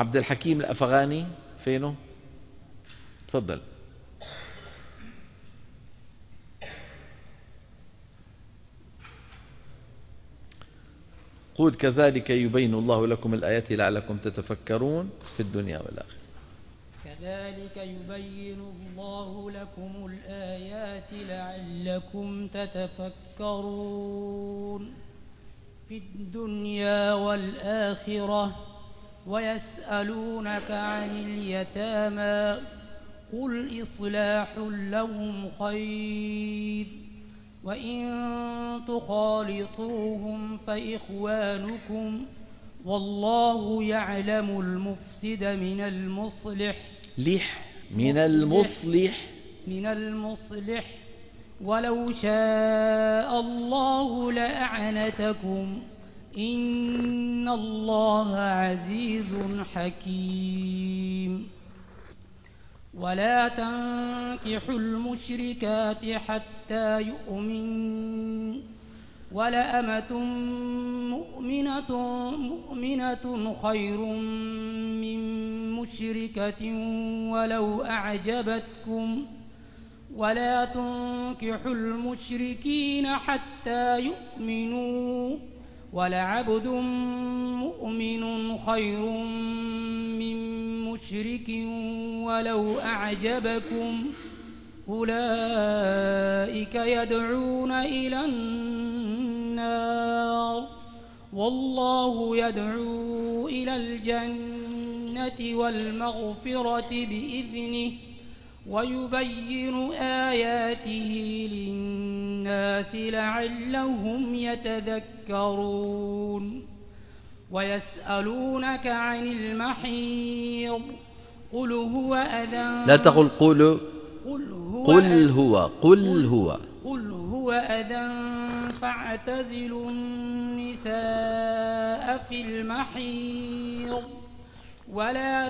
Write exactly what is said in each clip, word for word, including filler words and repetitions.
عبد الحكيم الأفغاني فينه؟ تفضل. قل كذلك يبين الله لكم الآيات لعلكم تتفكرون في الدنيا والآخرة. كذلك يبين الله لكم الآيات لعلكم تتفكرون في الدنيا والآخرة. ويسألونك عن اليتامى قل إصلاح لهم خير وإن تخالطوهم فإخوانكم والله يعلم المفسد من المصلح لح من المصلح من المصلح ولو شاء الله لأعنتكم إن الله عزيز حكيم. ولا تنكحوا المشركات حتى يؤمن ولأمة مؤمنة مؤمنة خير من مشركة ولو أعجبتكم ولا تنكحوا المشركين حتى يؤمنوا ولعبد مؤمن خير من مشرك ولو أعجبكم أولئك يدعون إلى النار والله يدعو إلى الجنة والمغفرة بإذنه ويبين آياته للناس لعلهم يتذكرون. ويسألونك عن المحيض قل هو أذى. لا تقل قل قل هو قل هو قل هو قل هو أذى فاعتزلوا النساء في المحيض ولا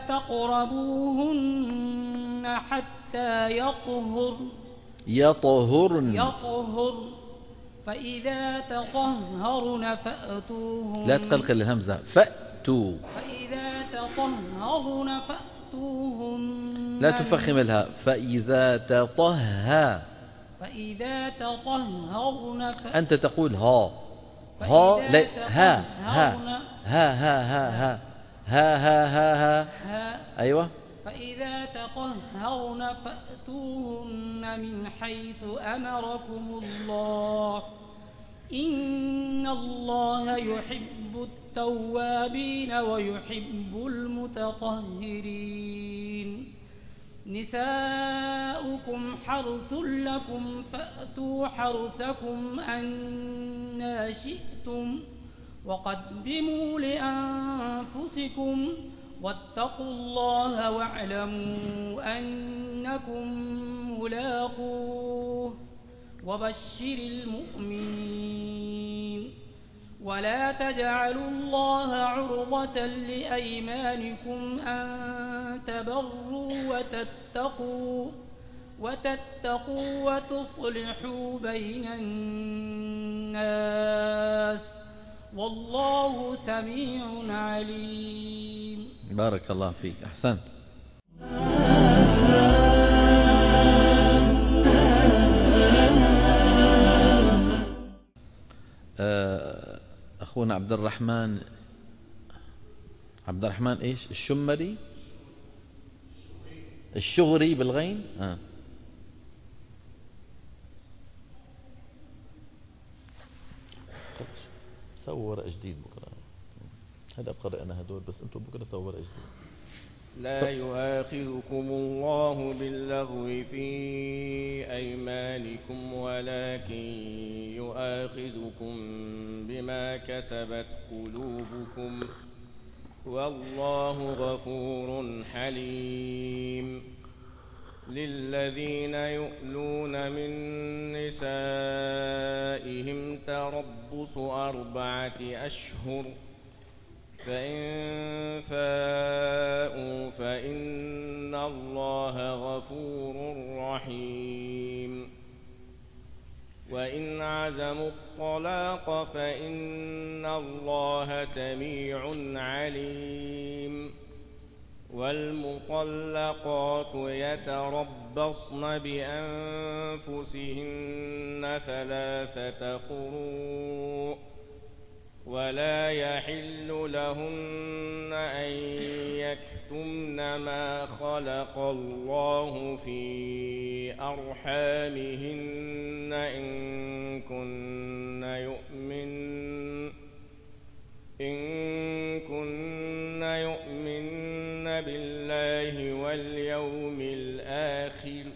تقربوهن حتى يطهر يطهرن يطهر فإذا تطهرن فأتوهن. لا تقلقل الهمزة فأتوا. فإذا تطهرن فأتوهن. لا تفخم الهاء. فإذا تطهى. فإذا تطهرن ف... أنت تقول ها ها لا ها ها ها ها ها ها ها ها ها أيوة. فإذا تطهرن فأتوهن من حيث أمركم الله إن الله يحب التوابين ويحب المتطهرين. نساؤكم حرث لكم فأتوا حرثكم أنى شئتم وقدموا لأنفسكم واتقوا الله واعلموا أنكم ملاقوه وبشر المؤمنين. ولا تجعلوا الله عرضة لأيمانكم أن تبروا وتتقوا وتتقوا وتصلحوا بين الناس والله سميع عليم. بارك الله فيك. أحسنت. أخونا عبد الرحمن عبد الرحمن إيش الشمري الشغري بالغين. آه. سووا ورقة جديد بكرة. هذا بقرأ أنا هدول بس أنتم بكرة سووا ورقة جديد. لا يؤاخذكم الله باللغو في أيمانكم ولكن يؤاخذكم بما كسبت قلوبكم والله غفور حليم. للذين يؤلون من نسائهم تربص أربعة أشهر فإن فاءوا فإن الله غفور رحيم. وإن عزموا الطلاق فإن الله سميع عليم. والمطلقات يتربصن بأنفسهن ثلاثة قروء ولا يحل لهن أن يكتمن ما خلق الله في أرحامهن إن كن يؤمن إن كن يؤمن بالله واليوم الآخر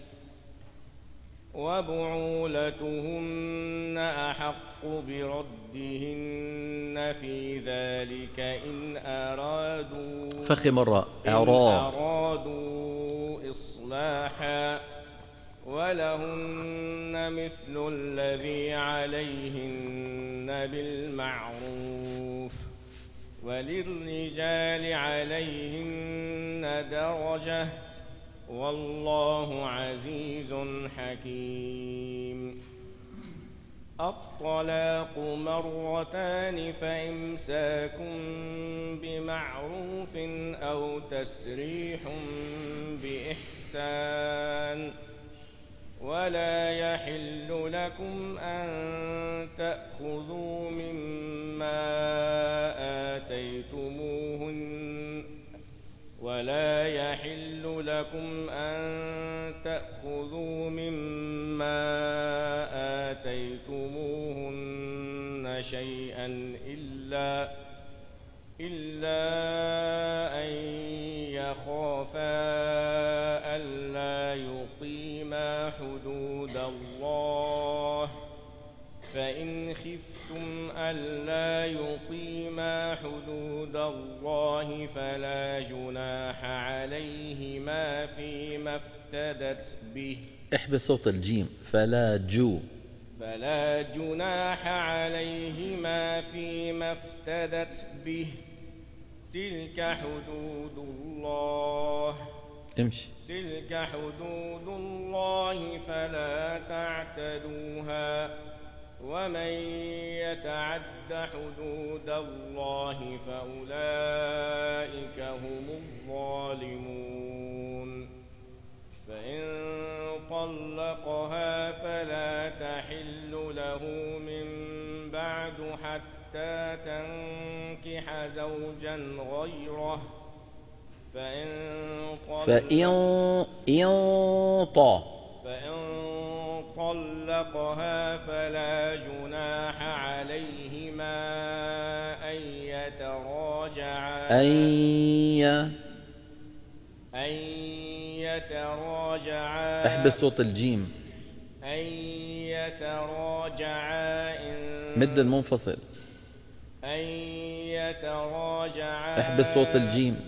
وبعولتهن أحق بردهن في ذلك إن أرادوا فخم مرة إن إعراض أرادوا إصلاحا ولهن مثل الذي عليهن بالمعروف وللرجال عليهن درجة والله عزيز حكيم. الطلاق مرتان فإمساك بمعروف أو تسريح بإحسان ولا يحل لكم أن تأخذوا مما آتيتموهن ولا يحل لكم أن تأخذوا مما آتيتموهن شيئا إلا إلا أن يخافا ألا يقيما حدود الله فإن خفتم ألا يقيما حدود الله فلا جناح عليهما فيما افتدت به. احبس صوت الجيم. فلا جو فلا جناح عليهما فيما افتدت به تلك حدود الله. امشي. تلك حدود الله فلا تعتدوها ومن يتعد حدود الله فأولئك هم الظالمون. فإن طلقها فلا تحل له من بعد حتى تنكح زوجا غيره فإن فإن طلق فإن طلقها فلا جناح عليهما أن يتراجعا أي أن يتراجعا. احبس صوت الجيم. أن يتراجعا إن مد المنفصل. أن يتراجعا. احبس صوت الجيم.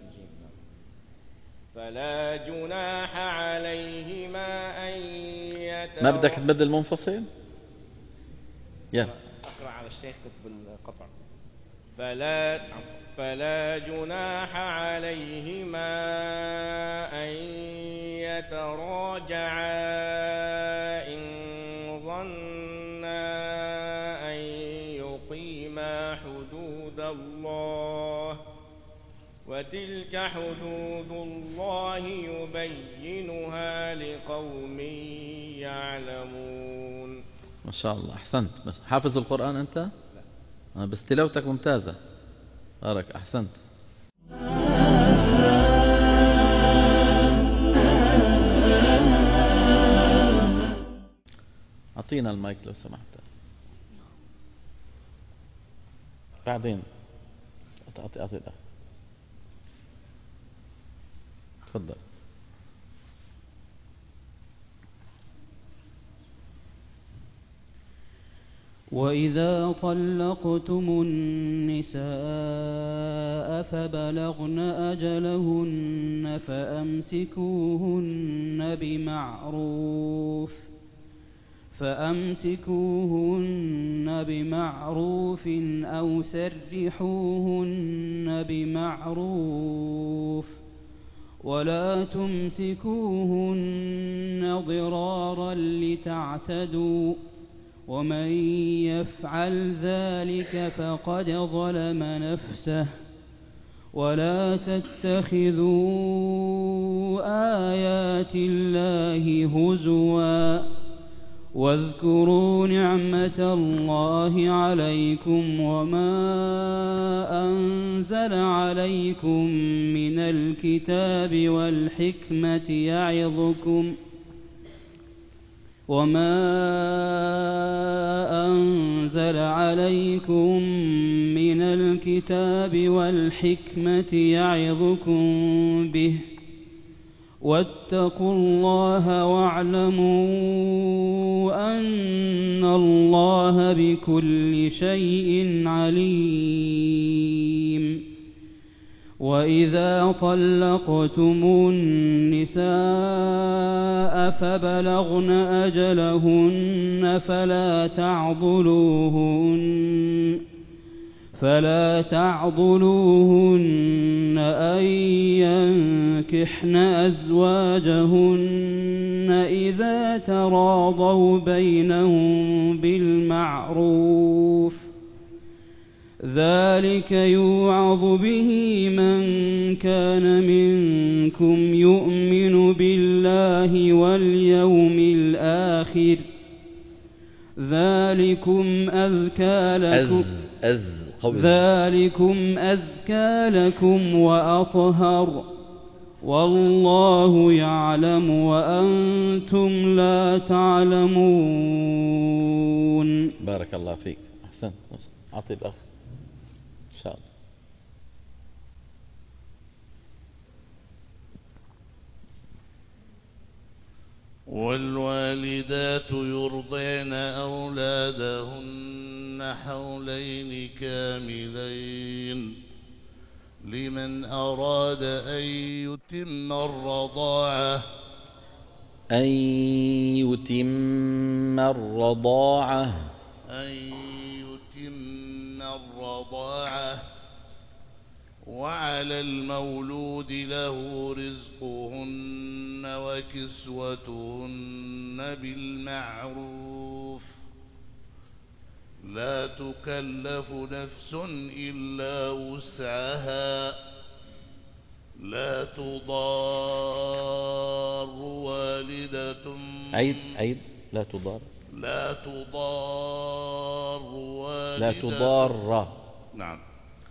فلا جناح عليهما أن يتراجعا. ما بدك تمد المنفصل؟ يلا أقرأ على الشيخ بالقطع. فلا فلا جناح عليهما أن يتراجعا إن ظنا أن يقيما حدود الله وتلك حدود الله يبينها لقوم يعلمون. ما شاء الله أحسنت. حافظ القرآن أنت؟ لا. بس تلاوتك ممتازة. بارك أحسنت. أعطينا المايك لو سمحت. بعدين أعطي أعطي ده. تفضل. وإذا طلقتم النساء فبلغن أجلهن فأمسكوهن بمعروف فأمسكوهن بمعروف أو سرحوهن بمعروف ولا تمسكوهن ضرارا لتعتدوا ومن يفعل ذلك فقد ظلم نفسه ولا تتخذوا آيات الله هزوا واذكروا نعمة الله عليكم وما أنزل عليكم من الكتاب والحكمة يعظكم وما أنزل عليكم من الكتاب والحكمة يعظكم به واتقوا الله واعلموا أن الله بكل شيء عليم. وإذا طلقتم النساء فبلغن أجلهن فلا تعضلوهن فلا تعضلوهن أن ينكحن أزواجهن إذا تراضوا بينهم بالمعروف ذلك يوعظ به من كان منكم يؤمن بالله واليوم الآخر ذلكم أذكى لكم أز أز ذلكم أزكى لكم وأطهر والله يعلم وأنتم لا تعلمون. بارك الله فيك. أحسن. أعطي الأخ إن شاء الله. والوالدات يرضعن أولادهن حولين كاملين لمن أراد أن يتم الرضاعة أن يتم الرضاعة أن يتم الرضاعة وعلى المولود له رزقهن وكسوتهن بالمعروف لا تكلف نفس إلا وسعها لا تضار والدة عيد عيد لا تضار لا تضار والدة لا تضار نعم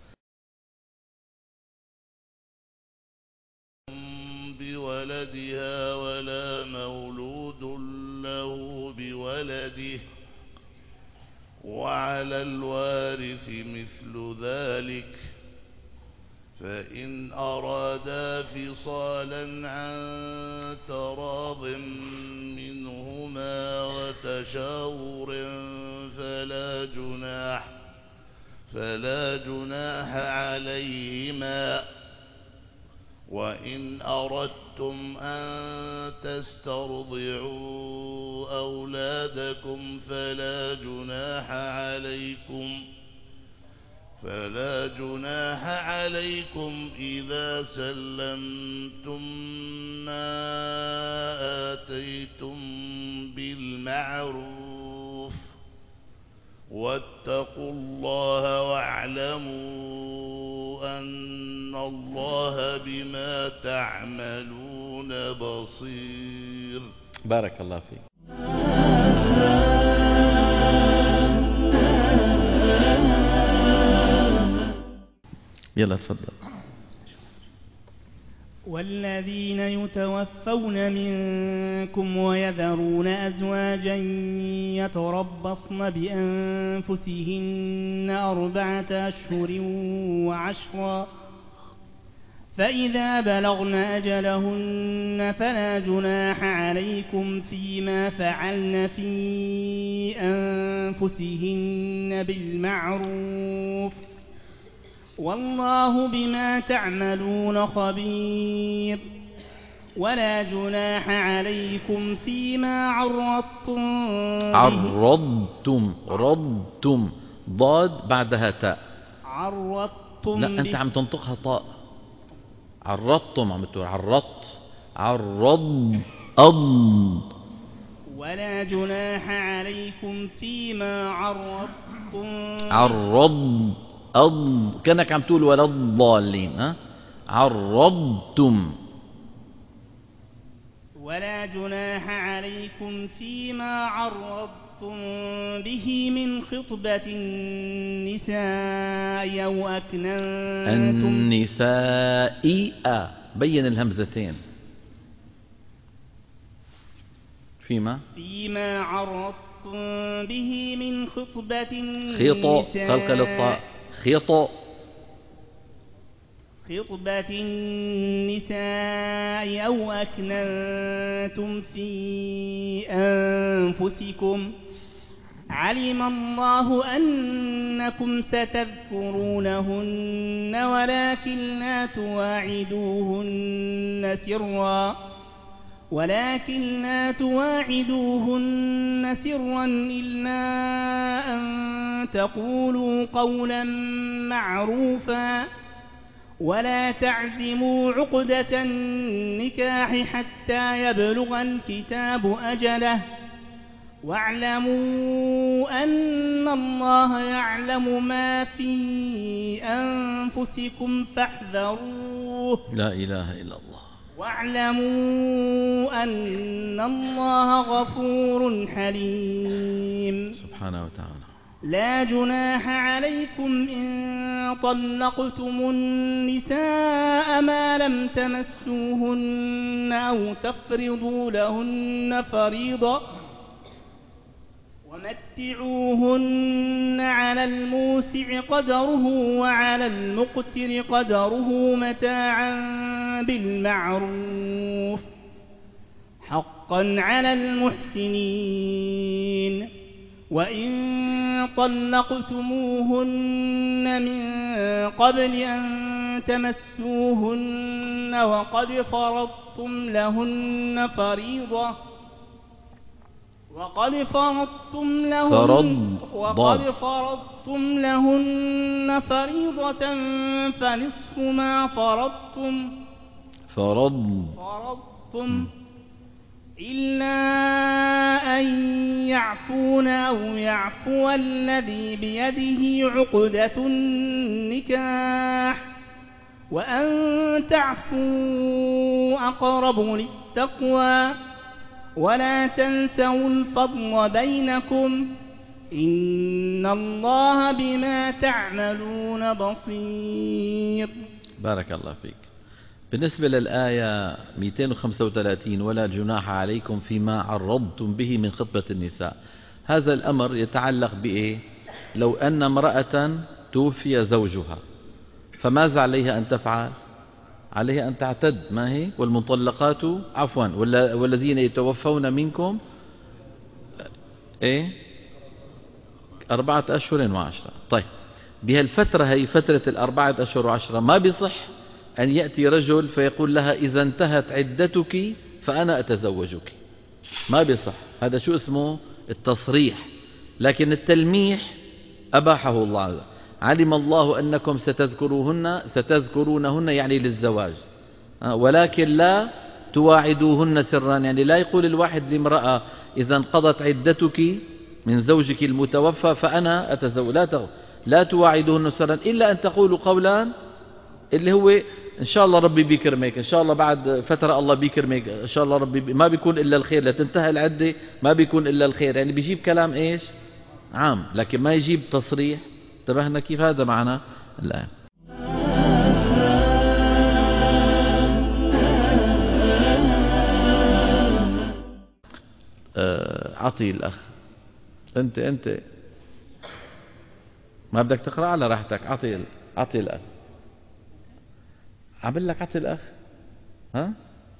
بولدها ولا مولود له بولده وعلى الوارث مثل ذلك فإن أرادا فصالا عن تراض منهما وتشاور فلا جناح فلا جناح عليهما وإن أردتم أن تسترضعوا أولادكم فلا جناح عليكم فلا جناح عليكم إذا سلمتم ما آتيتم بالمعروف واتقوا الله واعلموا أن الله بما تعملون بصير. بارك الله فيك. يلا تفضل. والذين يتوفون منكم ويذرون أزواجا يتربصن بأنفسهن أربعة أشهر وعشرا فإذا بلغن أجلهن فلا جناح عليكم فيما فعلن في أنفسهن بالمعروف والله بما تعملون خبير. ولا جناح عليكم فيما عرضتم عرضتم رضتم ضاد بعدها تاء عرضتم لا أنت عم تنطقها طاء عرضتم عم تقول عرضت عرض أض. ولا جناح عليكم فيما عرضتم عرض أض كأنك عم تقول ولا الضالين. ها عرضتم. ولا جناح عليكم فيما عرضتم به من خطبة النساء أو أكننتم النساء آه. بين الهمزتين. فيما فيما عرضتم به من خطبة خيط النساء قلقل الطاء خيط خطبة النساء أو أكننتم في أنفسكم علم الله أنكم ستذكرونهن ولكن لا تواعدوهن سرا ولكن لا تواعدوهن سرا إلا أن تقولوا قولا معروفا ولا تعزموا عقدة النكاح حتى يبلغ الكتاب أجله واعلموا أن الله يعلم ما في أنفسكم فاحذروه. لا إله إلا الله. واعلموا أن الله غفور حليم. سبحانه وتعالى. لا جناح عليكم إن طلقتم النساء ما لم تمسوهن أو تفرضوا لهن فريضة ومتعوهن على الموسع قدره وعلى المقتر قدره متاعا بالمعروف حقا على المحسنين. وإن طلقتموهن من قبل أن تمسوهن وقد فرضتم لهن فريضة وقد فرضتم لهن فرض وقد فرضتم لهن فريضة فنصف ما فرضتم فرض فرضتم إلا أن يعفون أو يعفو الذي بيده عقدة النكاح وأن تعفوا أقرب للتقوى ولا تنسوا الفضل بينكم إن الله بما تعملون بصير. بارك الله فيك. بالنسبة للآية مئتين وخمسة وثلاثين ولا جناح عليكم فيما عرضتم به من خطبة النساء، هذا الأمر يتعلق بإيه؟ لو أن امرأة توفي زوجها فماذا عليها أن تفعل؟ عليها أن تعتد، ما هي؟ والمطلقات عفوا والذين يتوفون منكم إيه؟ أربعة أشهر وعشرة. طيب بهالفترة هي فترة الأربعة أشهر وعشرة ما بيصح أن يأتي رجل فيقول لها إذا انتهت عدتك فأنا أتزوجك، ما بيصح. هذا شو اسمه؟ التصريح. لكن التلميح أباحه الله عز وجل. علم الله أنكم ستذكروهن ستذكرونهن يعني للزواج، ولكن لا تواعدوهن سرا، يعني لا يقول الواحد لامرأة إذا انقضت عدتك من زوجك المتوفى فأنا أتزوج، لا تغ... لا تواعدوهن سرا إلا أن تقولوا قولا اللي هو إن شاء الله ربي بيكرمك، إن شاء الله بعد فترة الله بيكرمك، إن شاء الله ربي بي... ما بيكون إلا الخير، لا تنتهي العدة ما بيكون إلا الخير، يعني بيجيب كلام إيش؟ عام، لكن ما يجيب تصريح. انتبهنا كيف؟ هذا معنى الآن. أعطي الأخ. أنت أنت ما بدك تقرأ على راحتك. أعطي أعطي الأخ. عبل لك أعطي الأخ. ها؟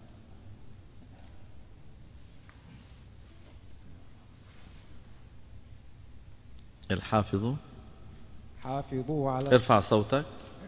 الحافظ حافظوا على ارفع صوتك.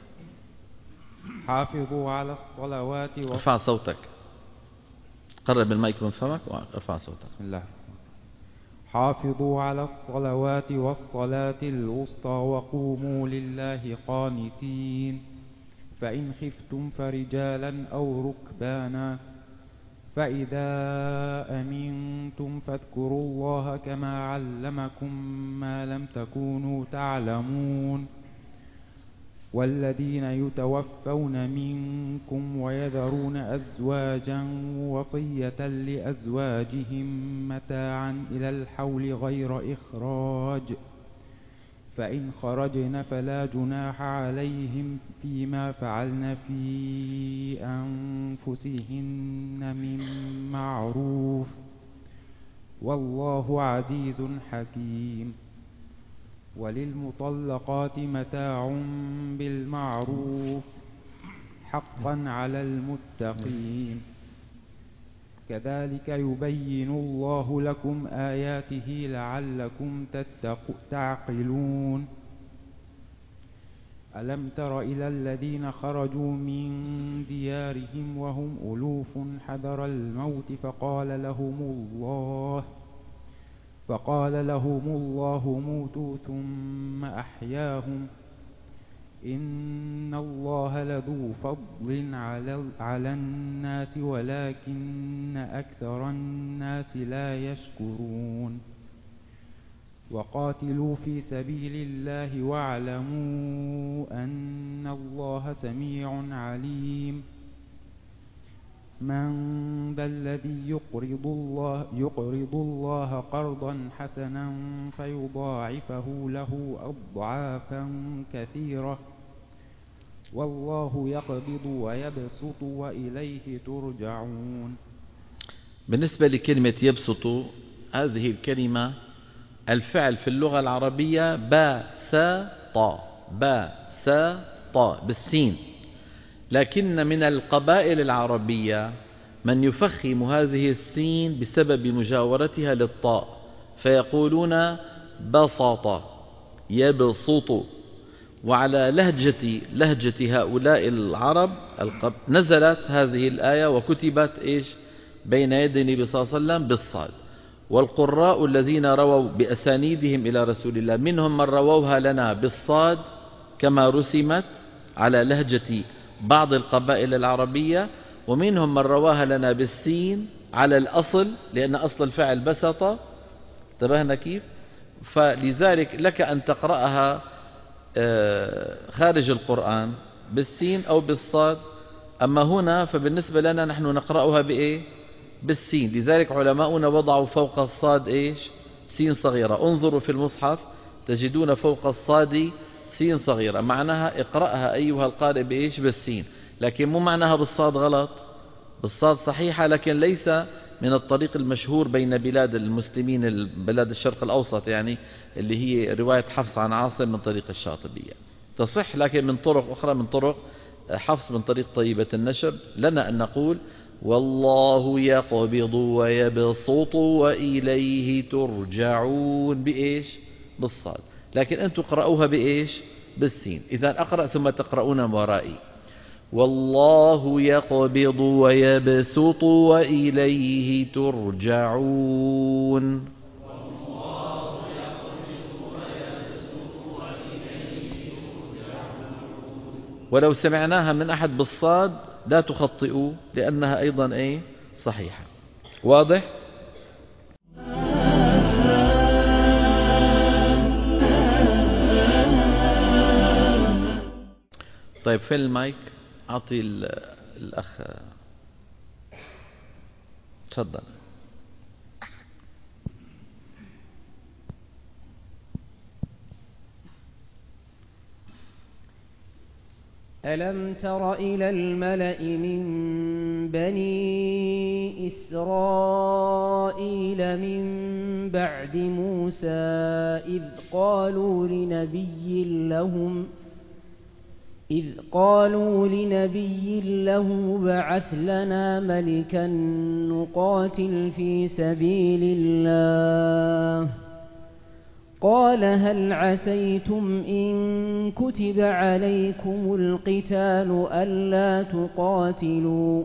حافظوا على الصلوات و... ارفع صوتك. قرب المايك من فمك وارفع صوتك. بسم الله. حافظوا على الصلوات والصلاة الوسطى وقوموا لله قانتين فإن خفتم فرجالا أو ركبانا فإذا أمنتم فاذكروا الله كما علمكم ما لم تكونوا تعلمون والذين يتوفون منكم ويذرون أزواجا وصية لأزواجهم متاعا إلى الحول غير إخراج، فإن خرجن فلا جناح عليهم فيما فعلن في أنفسهن من معروف، والله عزيز حكيم. وللمطلقات متاع بالمعروف حقا على المتقين، كذلك يبين الله لكم آياته لعلكم تعقلون. ألم تر إلى الذين خرجوا من ديارهم وهم ألوف حذر الموت فقال لهم الله فقال لهم الله موتوا ثم أحياهم، إن الله لذو فضل على الناس ولكن أكثر الناس لا يشكرون. وقاتلوا في سبيل الله واعلموا أن الله سميع عليم. من ذا الذي يقرض الله, يقرض الله قرضا حسنا فيضاعفه له أضعافا كثيرة، والله يقبض ويبسط وإليه ترجعون. بالنسبة لكلمة يبسط، هذه الكلمة الفعل في اللغة العربية باسط باسط بالسين، لكن من القبائل العربية من يفخم هذه السين بسبب مجاورتها للطاء فيقولون بسط يبسط. وعلى لهجة لهجة هؤلاء العرب نزلت هذه الآية وكتبت إيش بين يدي النبي صلى الله عليه وسلم بالصاد. والقراء الذين رووا بأسانيدهم إلى رسول الله منهم من رووها لنا بالصاد كما رسمت على لهجة بعض القبائل العربية، ومنهم من رواها لنا بالسين على الأصل لأن أصل الفعل بسط. انتبهنا كيف؟ فلذلك لك أن تقرأها خارج القرآن بالسين أو بالصاد، أما هنا فبالنسبة لنا نحن نقرأها بإيه؟ بالسين. لذلك علماؤنا وضعوا فوق الصاد إيش؟ سين صغيرة. انظروا في المصحف تجدون فوق الصاد سين صغيرة، معناها اقرأها أيها القارئ بإيش؟ بالسين، لكن مو معناها بالصاد غلط. بالصاد صحيحة لكن ليس من الطريق المشهور بين بلاد المسلمين، بلاد الشرق الأوسط يعني، اللي هي رواية حفص عن عاصم من طريق الشاطبية تصح، لكن من طرق أخرى من طرق حفص من طريق طيبة النشر لنا أن نقول والله يقبض ويبسط وإليه ترجعون بإيش؟ بالصاد. لكن أنتم قرأوها بإيش؟ بالسين. إذا أقرأ ثم تقرؤون ورائي والله يقبض ويبسط وإليه ترجعون. ولو سمعناها من أحد بالصاد لا تخطئوا لأنها أيضا إيه؟ صحيحة. واضح؟ طيب فين المايك؟ أعطي الأخ. تفضل. ألم تر إلى الملأ من بني إسرائيل من بعد موسى إذ قالوا لنبي لهم إذ قالوا لنبي له بعث لنا ملكا نقاتل في سبيل الله قال هل عسيتم إن كتب عليكم القتال ألا تقاتلوا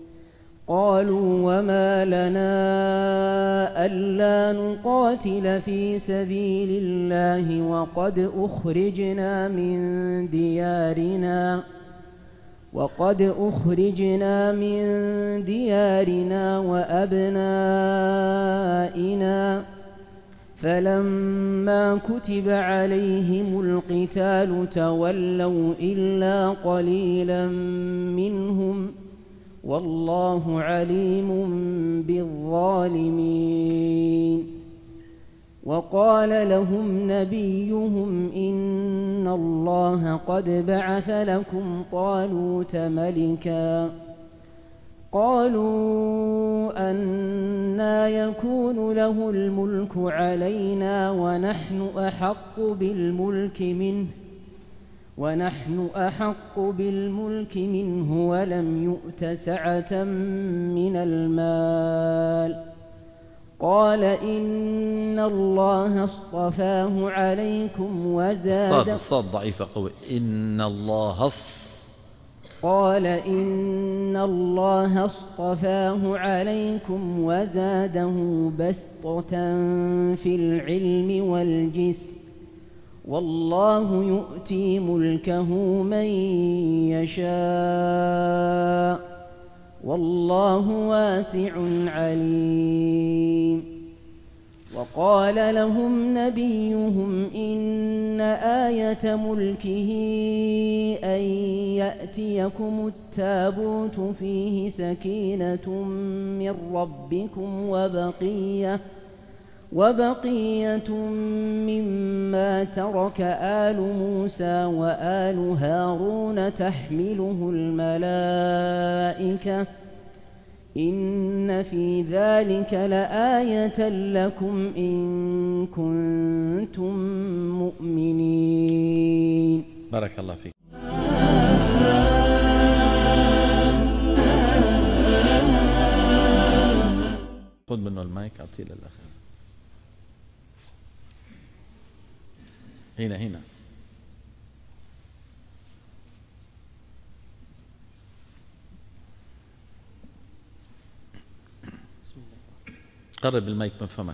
قالوا وما لنا ألا نقاتل في سبيل الله وقد أخرجنا من ديارنا وقد أخرجنا من ديارنا وأبنائنا فلما كتب عليهم القتال تولوا إلا قليلا منهم والله عليم بالظالمين. وقال لهم نبيهم إن الله قد بعث لكم طالوت ملكا قالوا أنى يكون له الملك علينا ونحن أحق بالملك منه ونحن أحق بالملك منه ولم يؤت سعة من المال قال إن الله اصطفاه عليكم وزاده الصاد ضعيفة قوي إن الله قال إن الله اصطفاه عليكم وزاده بسطة في العلم والجسم والله يؤتي ملكه من يشاء والله واسع عليم. وقال لهم نبيهم إن آية ملكه أن يأتيكم التابوت فيه سكينة من ربكم وبقية وبقية مما ترك آل موسى وآل هارون تحمله الملائكة إن في ذلك لآية لكم إن كنتم مؤمنين. بارك الله فيك. خذ منه المايك أعطيه للأخ. هنا هنا قرب المايك من فمك.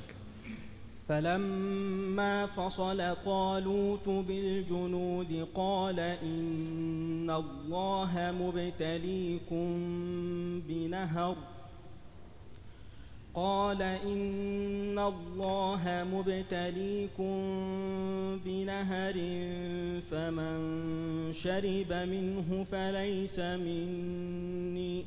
فلما فصل طالوت بالجنود قال إن الله مبتليكم بنهر قال إن الله مبتليكم بنهر فمن شرب منه فليس مني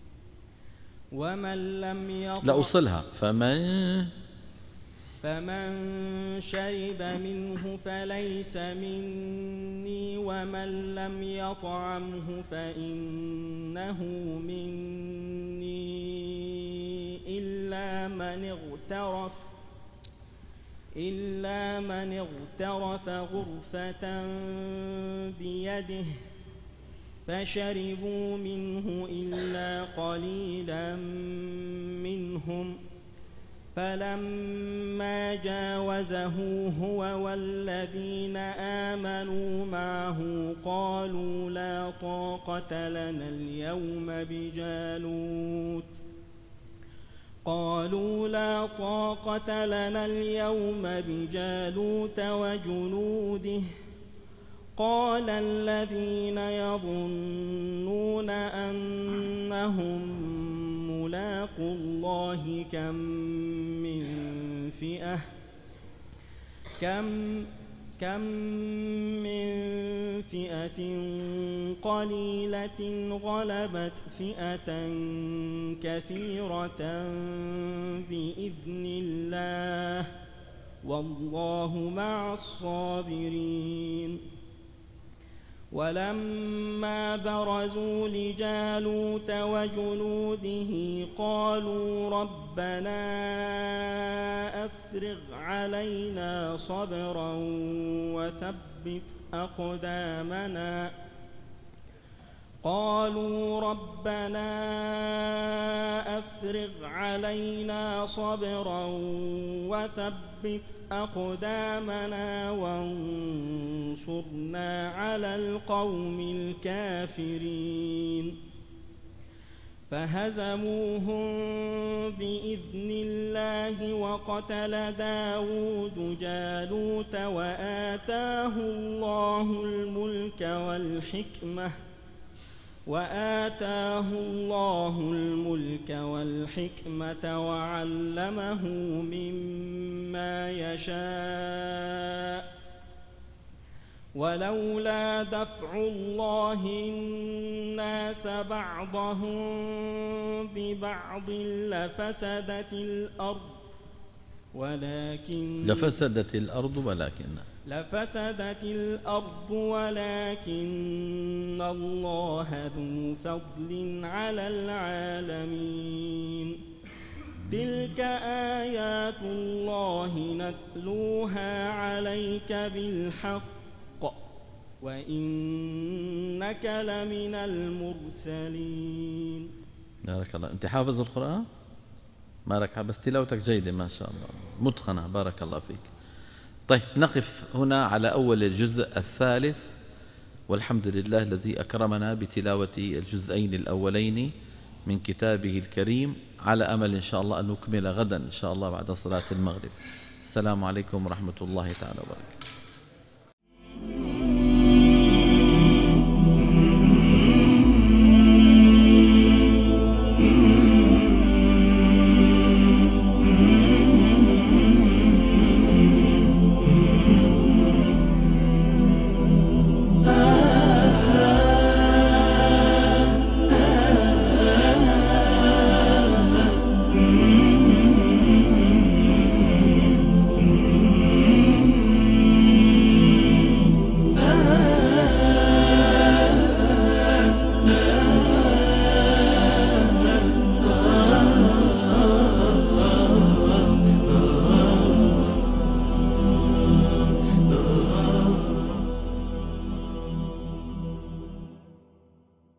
ومن لم يطعم لا أوصلها فمن فمن شرب منه فليس مني ومن لم يطعمه فإنه مني إلا من اغترف إلا من اغترف غرفة بيده فشربوا منه إلا قليلا منهم فلما جاوزه هو والذين آمنوا معه قالوا لا طاقة لنا اليوم بجالوت قالوا لا طاقة لنا اليوم بجالوت وجنوده قال الذين يظنون أنهم ملاقو الله كم من فئة كم كم من فئة قليلة غلبت فئة كثيرة بإذن الله والله مع الصابرين. ولما برزوا لجالوت وجنوده قالوا ربنا أفرغ علينا صبرا وثبت أقدامنا قالوا ربنا أفرغ علينا صبرا وثبت أقدامنا وانصرنا على القوم الكافرين فهزموهم بإذن الله وقتل داود جالوت وآتاه الله الملك والحكمة وآتاه الله الملك والحكمة وعلمه مما يشاء ولولا دفع الله الناس بعضهم ببعض لفسدت الأرض ولكن لفسدت الأرض ولكن لفسدت الأرض ولكن الله ذو فضل على العالمين تلك آيات الله نتلوها عليك بالحق وإنك لمن المرسلين. بارك الله. أنت حافظ القرآن؟ بارك، بس تلاوتك جيدة ما شاء الله، متقنة، بارك الله فيك. طيب نقف هنا على أول الجزء الثالث، والحمد لله الذي أكرمنا بتلاوة الجزئين الأولين من كتابه الكريم، على أمل إن شاء الله أن نكمل غدا إن شاء الله بعد صلاة المغرب. السلام عليكم ورحمة الله تعالى وبركاته.